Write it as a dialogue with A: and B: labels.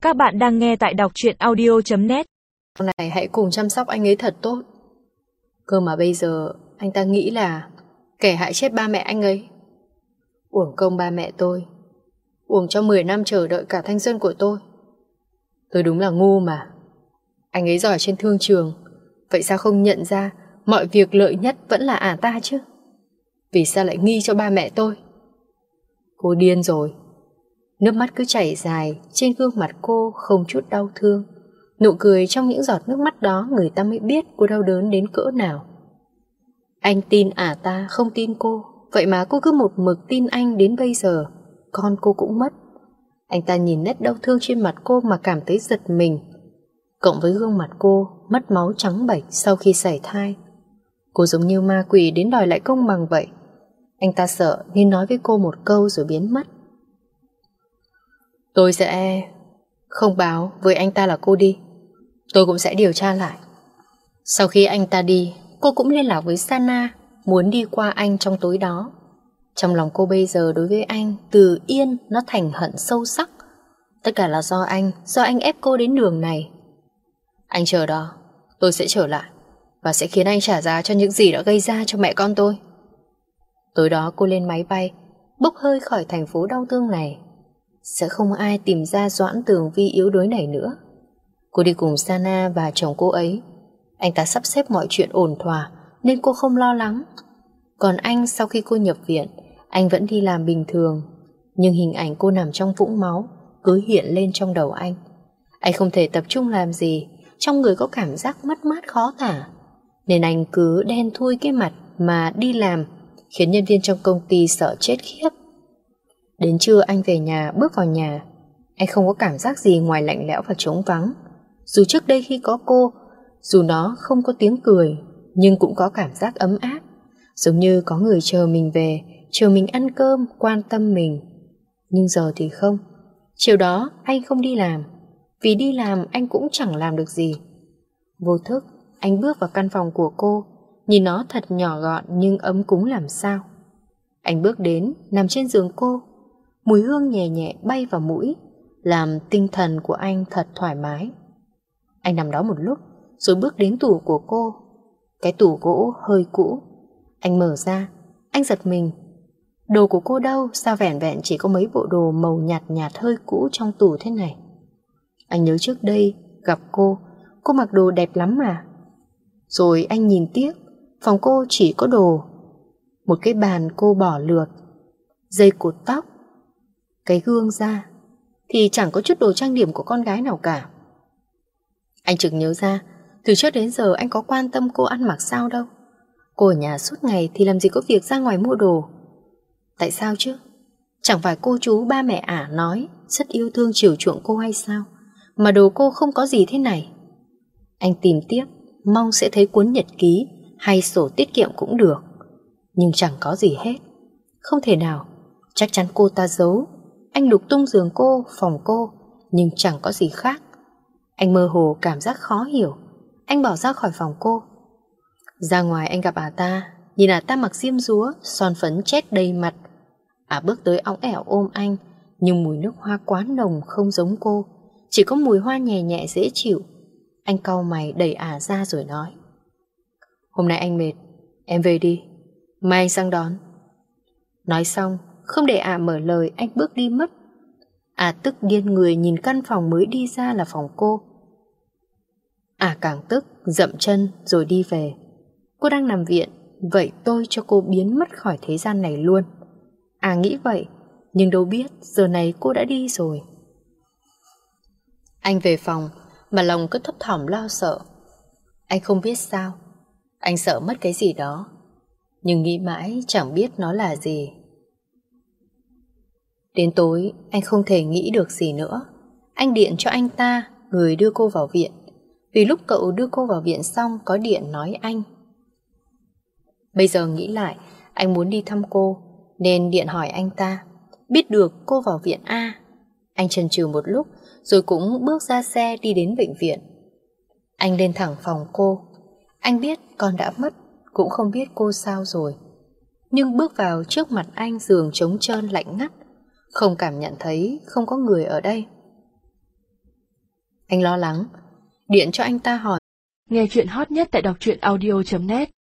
A: Các bạn đang nghe tại đọc truyện audio.net.
B: Sau này hãy cùng chăm sóc anh ấy thật tốt. Cơ mà bây giờ anh ta nghĩ là kẻ hại chết ba mẹ anh ấy. Uổng công ba mẹ tôi, uổng cho 10 năm chờ đợi cả thanh xuân của tôi. Tôi đúng là ngu mà. Anh ấy giỏi trên thương trường, vậy sao không nhận ra mọi việc lợi nhất vẫn là ta chứ? Vì sao lại nghi cho ba mẹ tôi? Cô điên rồi. Nước mắt cứ chảy dài trên gương mặt cô không chút đau thương. Nụ cười trong những giọt nước mắt đó người ta mới biết cô đau đớn đến cỡ nào. Anh tin ta không tin cô, vậy mà cô cứ một mực tin anh đến bây giờ. Con cô cũng mất. Anh ta nhìn nét đau thương trên mặt cô mà cảm thấy giật mình. Cộng với gương mặt cô mất máu trắng bệch sau khi sảy thai, cô giống như ma quỷ đến đòi lại công bằng vậy. Anh ta sợ nên nói với cô một câu rồi biến mất. Tôi sẽ không báo với anh ta là cô đi. Tôi cũng sẽ điều tra lại. Sau khi anh ta đi, cô cũng liên lạc với Sana, muốn đi qua anh trong tối đó. Trong lòng cô bây giờ đối với anh từ yên nó thành hận sâu sắc. Tất cả là do anh ép cô đến đường này. Anh chờ đó, tôi sẽ trở lại và sẽ khiến anh trả giá cho những gì đã gây ra cho mẹ con tôi. Tối đó cô lên máy bay, bốc hơi khỏi thành phố đau thương này. Sẽ không ai tìm ra Doãn Tường Vi yếu đuối này nữa. Cô đi cùng Sana và chồng cô ấy. Anh ta sắp xếp mọi chuyện ổn thỏa nên cô không lo lắng. Còn anh sau khi cô nhập viện, anh vẫn đi làm bình thường. Nhưng hình ảnh cô nằm trong vũng máu cứ hiện lên trong đầu anh. Anh không thể tập trung làm gì, trong người có cảm giác mất mát khó tả. Nên anh cứ đen thui cái mặt mà đi làm, khiến nhân viên trong công ty sợ chết khiếp. Đến trưa anh về nhà, bước vào nhà. Anh không có cảm giác gì ngoài lạnh lẽo và trống vắng. Dù trước đây khi có cô, dù nó không có tiếng cười, nhưng cũng có cảm giác ấm áp, giống như có người chờ mình về, chờ mình ăn cơm, quan tâm mình. Nhưng giờ thì không. Chiều đó anh không đi làm, vì đi làm anh cũng chẳng làm được gì. Vô thức anh bước vào căn phòng của cô, nhìn nó thật nhỏ gọn nhưng ấm cúng làm sao. Anh bước đến, nằm trên giường cô. Mùi hương nhẹ nhẹ bay vào mũi, làm tinh thần của anh thật thoải mái. Anh nằm đó một lúc, rồi bước đến tủ của cô. Cái tủ gỗ hơi cũ. Anh mở ra, anh giật mình. Đồ của cô đâu, sao vẻn vẹn chỉ có mấy bộ đồ màu nhạt nhạt hơi cũ trong tủ thế này. Anh nhớ trước đây gặp cô mặc đồ đẹp lắm mà. Rồi anh nhìn tiếc, phòng cô chỉ có đồ. Một cái bàn cô bỏ lượt, dây cột tóc, cái gương ra thì chẳng có chút đồ trang điểm của con gái nào cả. Anh chợt nhớ ra, từ trước đến giờ anh có quan tâm cô ăn mặc sao đâu. Cô ở nhà suốt ngày thì làm gì có việc ra ngoài mua đồ. Tại sao chứ? Chẳng phải cô chú ba mẹ nói rất yêu thương chiều chuộng cô hay sao, mà đồ cô không có gì thế này. Anh tìm tiếp, mong sẽ thấy cuốn nhật ký hay sổ tiết kiệm cũng được. Nhưng chẳng có gì hết. Không thể nào, chắc chắn cô ta giấu. Anh lục tung giường cô, phòng cô, nhưng chẳng có gì khác. Anh mơ hồ cảm giác khó hiểu. Anh bỏ ra khỏi phòng cô. Ra ngoài anh gặp ta, nhìn ta mặc xiêm rúa, son phấn chét đầy mặt. Bước tới óng ẻo ôm anh, nhưng mùi nước hoa quá nồng không giống cô, chỉ có mùi hoa nhẹ nhẹ dễ chịu. Anh cau mày đẩy ra rồi nói: Hôm nay anh mệt, em về đi, mai anh sang đón. Nói xong, không để mở lời, anh bước đi mất. Tức điên người nhìn căn phòng mới đi ra là phòng cô. Càng tức, dậm chân rồi đi về. Cô đang nằm viện, vậy tôi cho cô biến mất khỏi thế gian này luôn. Nghĩ vậy, nhưng đâu biết giờ này cô đã đi rồi. Anh về phòng mà lòng cứ thấp thỏm lo sợ. Anh không biết sao. Anh sợ mất cái gì đó, nhưng nghĩ mãi chẳng biết nó là gì. Đến tối anh không thể nghĩ được gì nữa. Anh điện cho anh ta, người đưa cô vào viện. Vì lúc cậu đưa cô vào viện xong có điện nói anh. Bây giờ nghĩ lại, anh muốn đi thăm cô nên điện hỏi anh ta. Biết được cô vào viện anh chần chừ một lúc rồi cũng bước ra xe đi đến bệnh viện. Anh lên thẳng phòng cô. Anh biết con đã mất, cũng không biết cô sao rồi. Nhưng bước vào trước mặt anh, giường trống trơn lạnh ngắt, không cảm nhận thấy không có người ở đây. Anh lo lắng, điện cho anh ta hỏi.
A: Nghe chuyện hot nhất tại đọc truyện audio.net